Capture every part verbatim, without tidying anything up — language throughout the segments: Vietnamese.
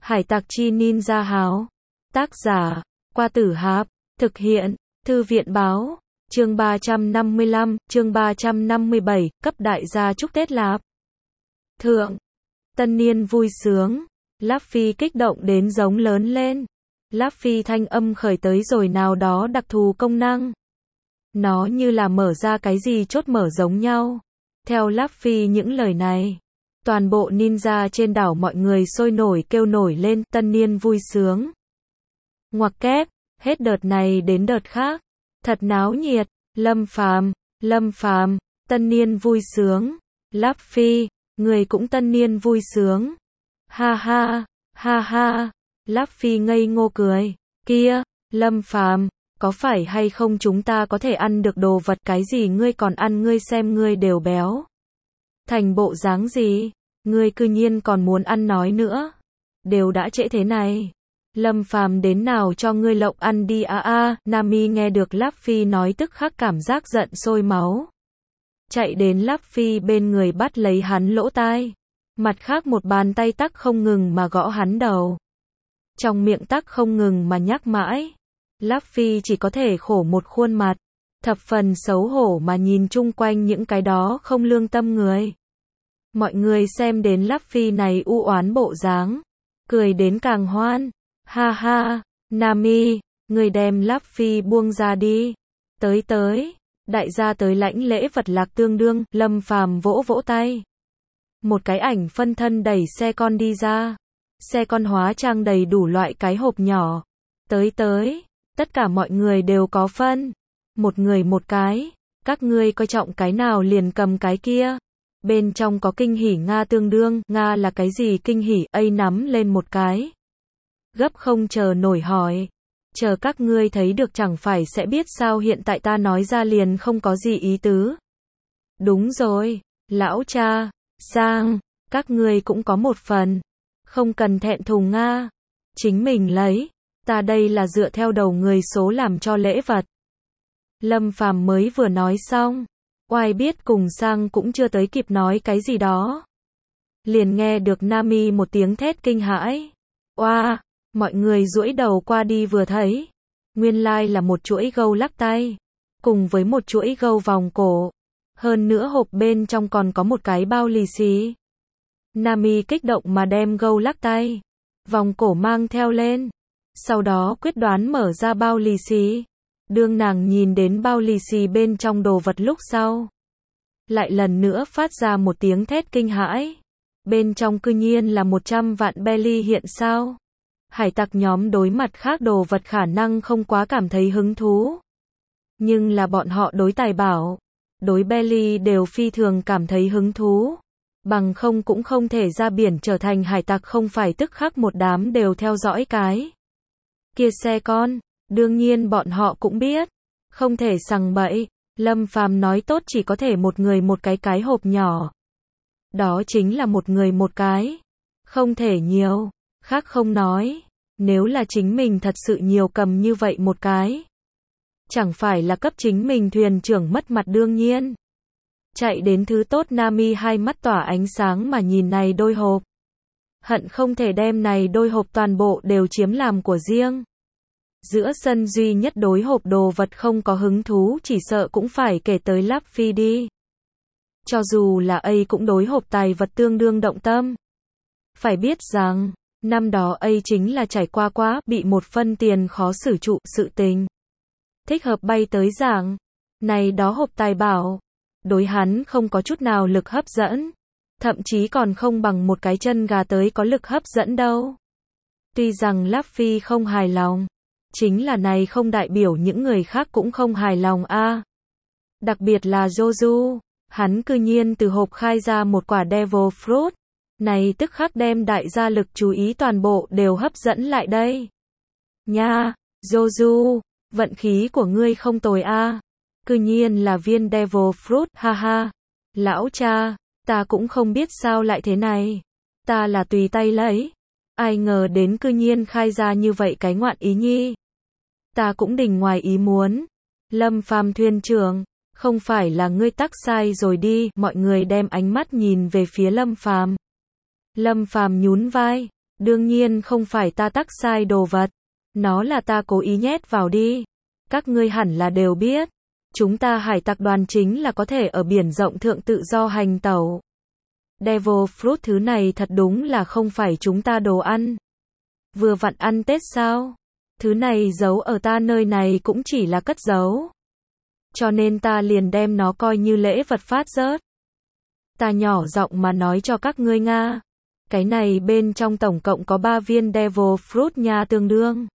Hải tặc chi ninja háo. Tác giả, Qua Tử Hạp. Thực hiện, Thư viện báo. Chương ba trăm năm mươi lăm, chương ba trăm năm mươi bảy, cấp đại gia chúc Tết Lạp. Thượng. Tân niên vui sướng. Luffy kích động đến giống lớn lên. Luffy thanh âm khởi tới rồi nào đó đặc thù công năng. Nó như là mở ra cái gì chốt mở giống nhau. Theo Luffy những lời này, toàn bộ ninja trên đảo mọi người sôi nổi kêu nổi lên, tân niên vui sướng. Ngoặc kép, hết đợt này đến đợt khác. Thật náo nhiệt, Lâm Phàm, Lâm Phàm, tân niên vui sướng. Luffy, người cũng tân niên vui sướng. Ha ha, ha ha. Luffy ngây ngô cười. Kia, Lâm Phàm, có phải hay không chúng ta có thể ăn được đồ vật cái gì ngươi còn ăn, ngươi xem ngươi đều béo thành bộ dáng gì, ngươi cư nhiên còn muốn ăn nói nữa. Đều đã trễ thế này. Lâm Phàm đến nào cho ngươi lộng ăn đi a a. Nami nghe được Luffy nói tức khắc cảm giác giận sôi máu. Chạy đến Luffy bên người bắt lấy hắn lỗ tai. Mặt khác một bàn tay tắc không ngừng mà gõ hắn đầu. Trong miệng tắc không ngừng mà nhắc mãi. Luffy chỉ có thể khổ một khuôn mặt. Thập phần xấu hổ mà nhìn chung quanh những cái đó không lương tâm người. Mọi người xem đến Luffy này u oán bộ dáng, cười đến càng hoan. Ha ha, Nami, người đem Luffy buông ra đi. Tới tới, đại gia tới lãnh lễ vật lạc tương đương. Lâm Phàm vỗ vỗ tay. Một cái ảnh phân thân đẩy xe con đi ra. Xe con hóa trang đầy đủ loại cái hộp nhỏ. Tới tới, tất cả mọi người đều có phân. Một người một cái, các ngươi coi trọng cái nào liền cầm cái kia. Bên trong có kinh hỉ Nga tương đương. Nga là cái gì kinh hỉ? A nắm lên một cái. Gấp không chờ nổi hỏi. Chờ các ngươi thấy được chẳng phải sẽ biết sao, hiện tại ta nói ra liền không có gì ý tứ. Đúng rồi, lão cha, Sang, các ngươi cũng có một phần. Không cần thẹn thùng Nga. Chính mình lấy. Ta đây là dựa theo đầu người số làm cho lễ vật. Lâm Phàm mới vừa nói xong. Oai biết cùng Sang cũng chưa tới kịp nói cái gì đó. Liền nghe được Nami một tiếng thét kinh hãi. Oa, mọi người duỗi đầu qua đi vừa thấy. Nguyên lai là một chuỗi gâu lắc tay. Cùng với một chuỗi gâu vòng cổ. Hơn nữa hộp bên trong còn có một cái bao lì xì. Nami kích động mà đem gâu lắc tay, vòng cổ mang theo lên. Sau đó quyết đoán mở ra bao lì xì. Đương nàng nhìn đến bao lì xì bên trong đồ vật lúc sau, lại lần nữa phát ra một tiếng thét kinh hãi. Bên trong cư nhiên là một trăm vạn belly hiện sao. Hải tặc nhóm đối mặt khác đồ vật khả năng không quá cảm thấy hứng thú. Nhưng là bọn họ đối tài bảo, đối belly đều phi thường cảm thấy hứng thú. Bằng không cũng không thể ra biển trở thành hải tặc, không phải tức khắc một đám đều theo dõi cái kia xe con. Đương nhiên bọn họ cũng biết, không thể sằng bậy. Lâm Phàm nói tốt chỉ có thể một người một cái cái hộp nhỏ. Đó chính là một người một cái. Không thể nhiều. Khác không nói. Nếu là chính mình thật sự nhiều cầm như vậy một cái, chẳng phải là cấp chính mình thuyền trưởng mất mặt. Đương nhiên. Chạy đến thứ tốt. Nami hai mắt tỏa ánh sáng mà nhìn này đôi hộp. Hận không thể đem này đôi hộp toàn bộ đều chiếm làm của riêng. Giữa sân duy nhất đối hộp đồ vật không có hứng thú chỉ sợ cũng phải kể tới Luffy đi. Cho dù là A cũng đối hộp tài vật tương đương động tâm. Phải biết rằng, năm đó A chính là trải qua quá bị một phân tiền khó xử trụ sự tình. Thích hợp bay tới giảng. Này đó hộp tài bảo. Đối hắn không có chút nào lực hấp dẫn. Thậm chí còn không bằng một cái chân gà tới có lực hấp dẫn đâu. Tuy rằng Luffy không hài lòng. Chính là này không đại biểu những người khác cũng không hài lòng a. À, đặc biệt là Joju, hắn cư nhiên từ hộp khai ra một quả Devil Fruit. Này tức khắc đem đại gia lực chú ý toàn bộ đều hấp dẫn lại đây. Nha, Joju, vận khí của ngươi không tồi a. À, cư nhiên là viên Devil Fruit, ha ha. Lão cha, ta cũng không biết sao lại thế này. Ta là tùy tay lấy. Ai ngờ đến cư nhiên khai ra như vậy cái ngoạn ý nhi. Ta cũng đình ngoài ý muốn. Lâm Phàm thuyền trưởng, không phải là ngươi tắc sai rồi đi. Mọi người đem ánh mắt nhìn về phía Lâm Phàm. Lâm Phàm nhún vai, Đương nhiên không phải ta tắc sai đồ vật. Nó là ta cố ý nhét vào đi. Các ngươi hẳn là đều biết. Chúng ta hải tặc đoàn chính là có thể ở biển rộng thượng tự do hành tẩu. Devil Fruit thứ này thật đúng là không phải chúng ta đồ ăn. Vừa vặn ăn Tết sao? Thứ này giấu ở ta nơi này cũng chỉ là cất giấu. Cho nên ta liền đem nó coi như lễ vật phát rớt. Ta nhỏ giọng mà nói cho các ngươi Nga. Cái này bên trong tổng cộng có ba viên Devil Fruit nha, tương đương.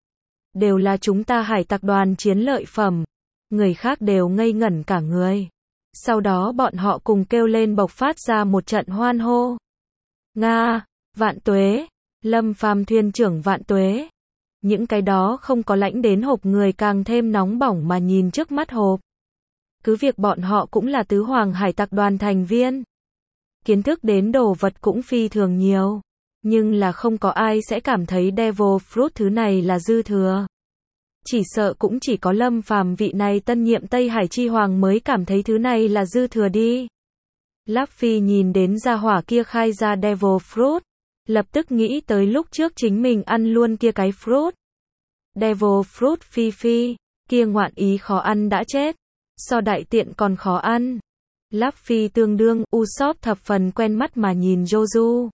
Đều là chúng ta hải tặc đoàn chiến lợi phẩm. Người khác đều ngây ngẩn cả người. Sau đó bọn họ cùng kêu lên bộc phát ra một trận hoan hô. Nga, vạn tuế, Lâm Phàm thuyền trưởng vạn tuế. Những cái đó không có lãnh đến hộp người càng thêm nóng bỏng mà nhìn trước mắt hộp. Cứ việc bọn họ cũng là tứ hoàng hải tặc đoàn thành viên. Kiến thức đến đồ vật cũng phi thường nhiều. Nhưng là không có ai sẽ cảm thấy Devil Fruit thứ này là dư thừa. Chỉ sợ cũng chỉ có Lâm Phàm vị này tân nhiệm Tây Hải Chi Hoàng mới cảm thấy thứ này là dư thừa đi. Luffy nhìn đến gia hỏa kia khai ra Devil Fruit. Lập tức nghĩ tới lúc trước chính mình ăn luôn kia cái fruit. Devil Fruit phi phi. Kia ngoạn ý khó ăn đã chết. So đại tiện còn khó ăn. Luffy tương đương, Usopp thập phần quen mắt mà nhìn Joju.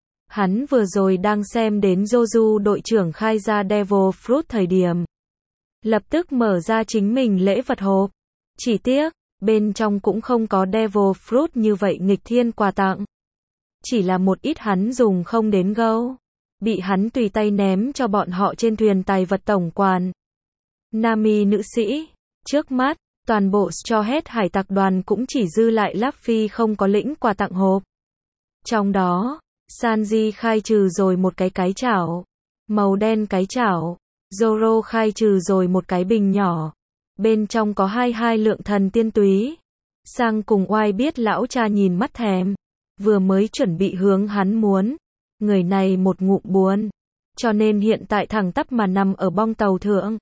Hắn vừa rồi đang xem đến Joju đội trưởng khai ra Devil Fruit thời điểm. Lập tức mở ra chính mình lễ vật hộp. Chỉ tiếc, bên trong cũng không có Devil Fruit như vậy nghịch thiên quà tặng. Chỉ là một ít hắn dùng không đến gâu. Bị hắn tùy tay ném cho bọn họ trên thuyền tài vật tổng quản. Nami nữ sĩ, trước mắt, toàn bộ Straw Hat hải tặc đoàn cũng chỉ dư lại Luffy không có lĩnh quà tặng hộp. Trong đó, Sanji khai trừ rồi một cái cái chảo. Màu đen cái chảo. Zoro khai trừ rồi một cái bình nhỏ. Bên trong có hai hai lượng thần tiên túy. Sang cùng oai biết lão cha nhìn mắt thèm. Vừa mới chuẩn bị hướng hắn muốn. Người này một ngụm buồn. Cho nên hiện tại thẳng tắp mà nằm ở bong tàu thượng.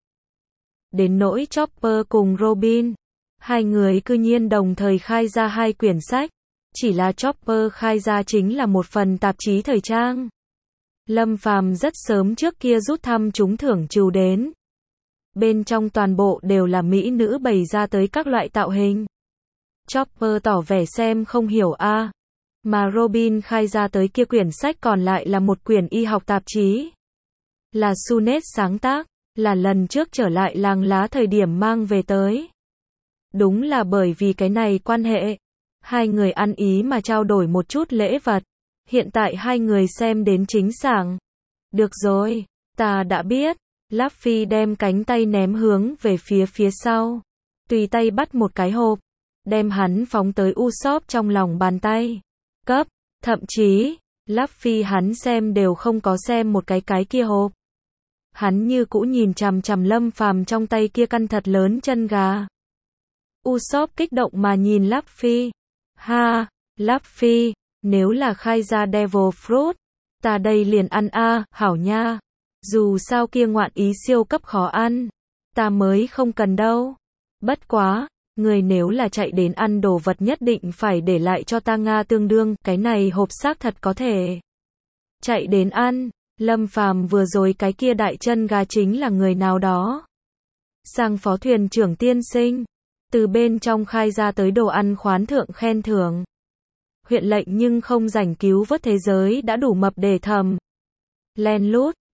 Đến nỗi Chopper cùng Robin. Hai người cư nhiên đồng thời khai ra hai quyển sách. Chỉ là Chopper khai ra chính là một phần tạp chí thời trang. Lâm Phàm rất sớm trước kia rút thăm trúng thưởng trừ đến. Bên trong toàn bộ đều là mỹ nữ bày ra tới các loại tạo hình. Chopper tỏ vẻ xem không hiểu a. Mà Robin khai ra tới kia quyển sách còn lại là một quyển y học tạp chí. Là Sunet sáng tác, là lần trước trở lại làng lá thời điểm mang về tới. Đúng là bởi vì cái này quan hệ. Hai người ăn ý mà trao đổi một chút lễ vật. Hiện tại hai người xem đến chính sảng. Được rồi, ta đã biết. Luffy đem cánh tay ném hướng về phía phía sau. Tùy tay bắt một cái hộp. Đem hắn phóng tới Usopp trong lòng bàn tay. Cấp, thậm chí, Luffy hắn xem đều không có xem một cái cái kia hộp. Hắn như cũ nhìn chằm chằm Lâm Phàm trong tay kia căn thật lớn chân gà. Usopp kích động mà nhìn Luffy. Ha, Luffy, nếu là khai ra Devil Fruit, ta đây liền ăn a, hảo nha. Dù sao kia ngoạn ý siêu cấp khó ăn, ta mới không cần đâu. Bất quá, người nếu là chạy đến ăn đồ vật nhất định phải để lại cho ta Nga, tương đương, cái này hộp xác thật có thể. Chạy đến ăn, Lâm Phàm vừa rồi cái kia đại chân gà chính là người nào đó. Sang phó thuyền trưởng tiên sinh, từ bên trong khai ra tới đồ ăn khoán thượng khen thưởng. Huyện lệnh nhưng không rảnh cứu vớt thế giới đã đủ mập để thầm. Len lút,